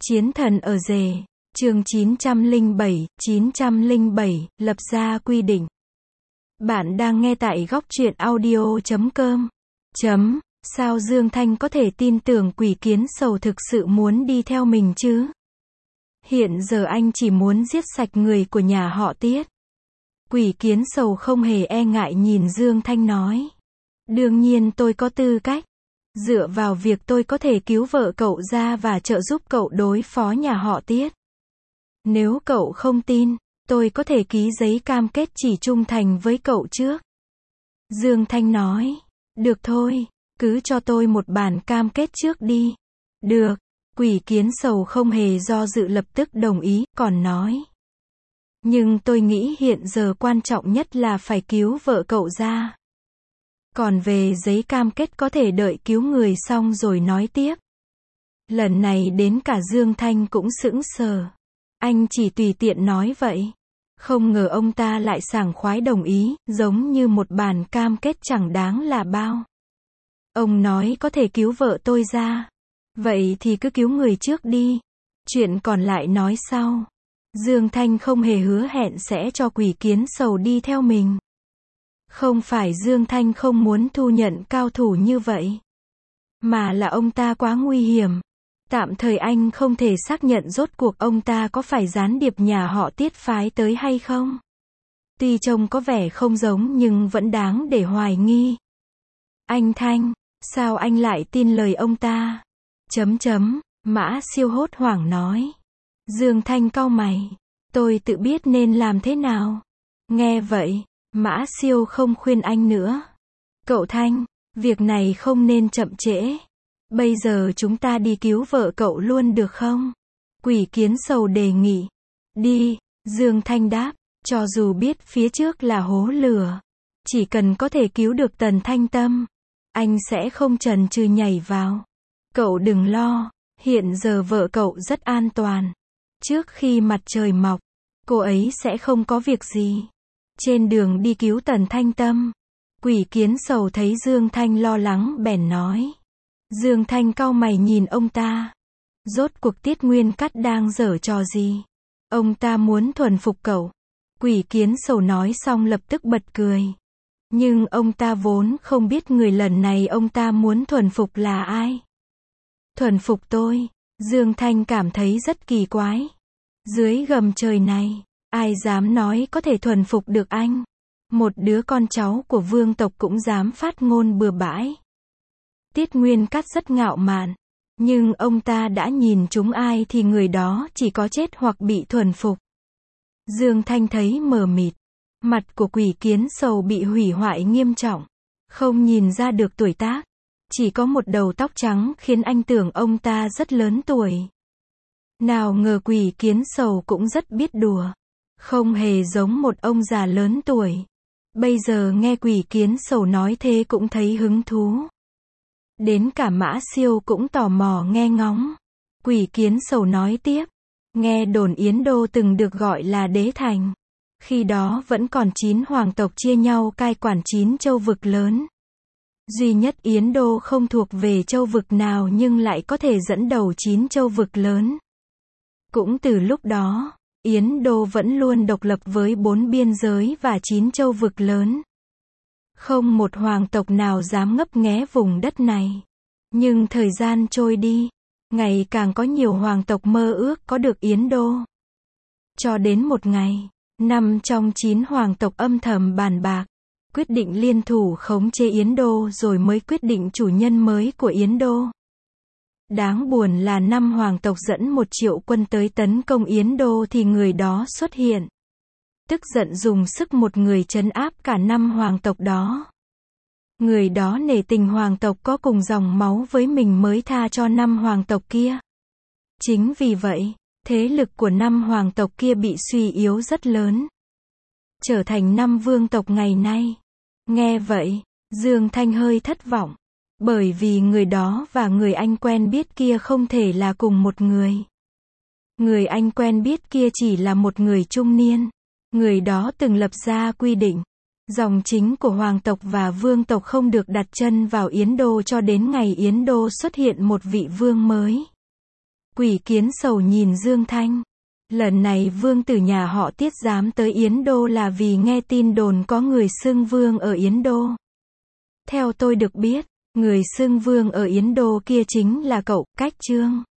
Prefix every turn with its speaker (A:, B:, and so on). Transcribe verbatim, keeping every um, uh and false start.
A: Chiến thần ở rể, chương chín trăm lẻ bảy, chín trăm lẻ bảy, lập ra quy định. Bạn đang nghe tại góc truyện audio chấm com. Chấm, sao Dương Thanh có thể tin tưởng Quỷ Kiến Sầu thực sự muốn đi theo mình chứ? Hiện giờ anh chỉ muốn giết sạch người của nhà họ Tiết. Quỷ Kiến Sầu không hề e ngại nhìn Dương Thanh nói. Đương nhiên tôi có tư cách. Dựa vào việc tôi có thể cứu vợ cậu ra và trợ giúp cậu đối phó nhà họ Tiết. Nếu cậu không tin, tôi có thể ký giấy cam kết chỉ trung thành với cậu trước. Dương Thanh nói. Được thôi, cứ cho tôi một bản cam kết trước đi. Được. Quỷ Kiến Sầu không hề do dự lập tức đồng ý, còn nói. Nhưng tôi nghĩ hiện giờ quan trọng nhất là phải cứu vợ cậu ra. Còn về giấy cam kết có thể đợi cứu người xong rồi nói tiếp. Lần này đến cả Dương Thanh cũng sững sờ. Anh chỉ tùy tiện nói vậy. Không ngờ ông ta lại sảng khoái đồng ý, giống như một bản cam kết chẳng đáng là bao. Ông nói có thể cứu vợ tôi ra. Vậy thì cứ cứu người trước đi. Chuyện còn lại nói sau. Dương Thanh không hề hứa hẹn sẽ cho Quỷ Kiến Sầu đi theo mình. Không phải Dương Thanh không muốn thu nhận cao thủ như vậy, mà là ông ta quá nguy hiểm. Tạm thời anh không thể xác nhận rốt cuộc ông ta có phải gián điệp nhà họ Tiết phái tới hay không. Tuy trông có vẻ không giống nhưng vẫn đáng để hoài nghi. Anh Thanh, sao anh lại tin lời ông ta? Chấm chấm, Mã Siêu hốt hoảng nói. Dương Thanh cau mày. Tôi tự biết nên làm thế nào. Nghe vậy, Mã Siêu không khuyên anh nữa. Cậu Thanh, việc này không nên chậm trễ. Bây giờ chúng ta đi cứu vợ cậu luôn được không? Quỷ Kiến Sầu đề nghị. Đi, Dương Thanh đáp, cho dù biết phía trước là hố lửa. Chỉ cần có thể cứu được Tần Thanh Tâm, anh sẽ không chần chừ nhảy vào. Cậu đừng lo, hiện giờ vợ cậu rất an toàn. Trước khi mặt trời mọc, cô ấy sẽ không có việc gì. Trên đường đi cứu Tần Thanh Tâm, Quỷ Kiến Sầu thấy Dương Thanh lo lắng bèn nói. Dương Thanh cau mày nhìn ông ta. Rốt cuộc Tiết Nguyên Cắt đang giở trò gì? Ông ta muốn thuần phục cậu. Quỷ Kiến Sầu nói xong lập tức bật cười. Nhưng ông ta vốn không biết người lần này ông ta muốn thuần phục là ai. Thuần phục tôi? Dương Thanh cảm thấy rất kỳ quái. Dưới gầm trời này, ai dám nói có thể thuần phục được anh? Một đứa con cháu của vương tộc cũng dám phát ngôn bừa bãi. Tiết Nguyên Cắt rất ngạo mạn. Nhưng ông ta đã nhìn trúng ai thì người đó chỉ có chết hoặc bị thuần phục. Dương Thanh thấy mờ mịt. Mặt của Quỷ Kiến Sầu bị hủy hoại nghiêm trọng. Không nhìn ra được tuổi tác. Chỉ có một đầu tóc trắng khiến anh tưởng ông ta rất lớn tuổi. Nào ngờ Quỷ Kiến Sầu cũng rất biết đùa. Không hề giống một ông già lớn tuổi. Bây giờ nghe Quỷ Kiến Sầu nói thế cũng thấy hứng thú. Đến cả Mã Siêu cũng tò mò nghe ngóng. Quỷ Kiến Sầu nói tiếp. Nghe đồn Yến Đô từng được gọi là đế thành. Khi đó vẫn còn chín hoàng tộc chia nhau cai quản chín châu vực lớn. Duy nhất Yến Đô không thuộc về châu vực nào nhưng lại có thể dẫn đầu chín châu vực lớn. Cũng từ lúc đó, Yến Đô vẫn luôn độc lập với bốn biên giới và chín châu vực lớn. Không một hoàng tộc nào dám ngấp nghé vùng đất này. Nhưng thời gian trôi đi, ngày càng có nhiều hoàng tộc mơ ước có được Yến Đô. Cho đến một ngày, năm trong chín hoàng tộc âm thầm bàn bạc, quyết định liên thủ khống chế Yến Đô rồi mới quyết định chủ nhân mới của Yến Đô. Đáng buồn là năm hoàng tộc dẫn một triệu quân tới tấn công Yến Đô thì người đó xuất hiện. Tức giận dùng sức một người trấn áp cả năm hoàng tộc đó. Người đó nể tình hoàng tộc có cùng dòng máu với mình mới tha cho năm hoàng tộc kia. Chính vì vậy, thế lực của năm hoàng tộc kia bị suy yếu rất lớn. Trở thành năm vương tộc ngày nay. Nghe vậy, Dương Thanh hơi thất vọng. Bởi vì người đó và người anh quen biết kia không thể là cùng một người. Người anh quen biết kia chỉ là một người trung niên. Người đó từng lập ra quy định. Dòng chính của hoàng tộc và vương tộc không được đặt chân vào Yến Đô cho đến ngày Yến Đô xuất hiện một vị vương mới. Quỷ kiến sầu nhìn Dương Thanh. Lần này vương tử nhà họ Tiết dám tới Yến Đô là vì nghe tin đồn có người xưng vương ở Yến Đô. Theo tôi được biết, người xưng vương ở Yến Đô kia chính là cậu, Cách Trương.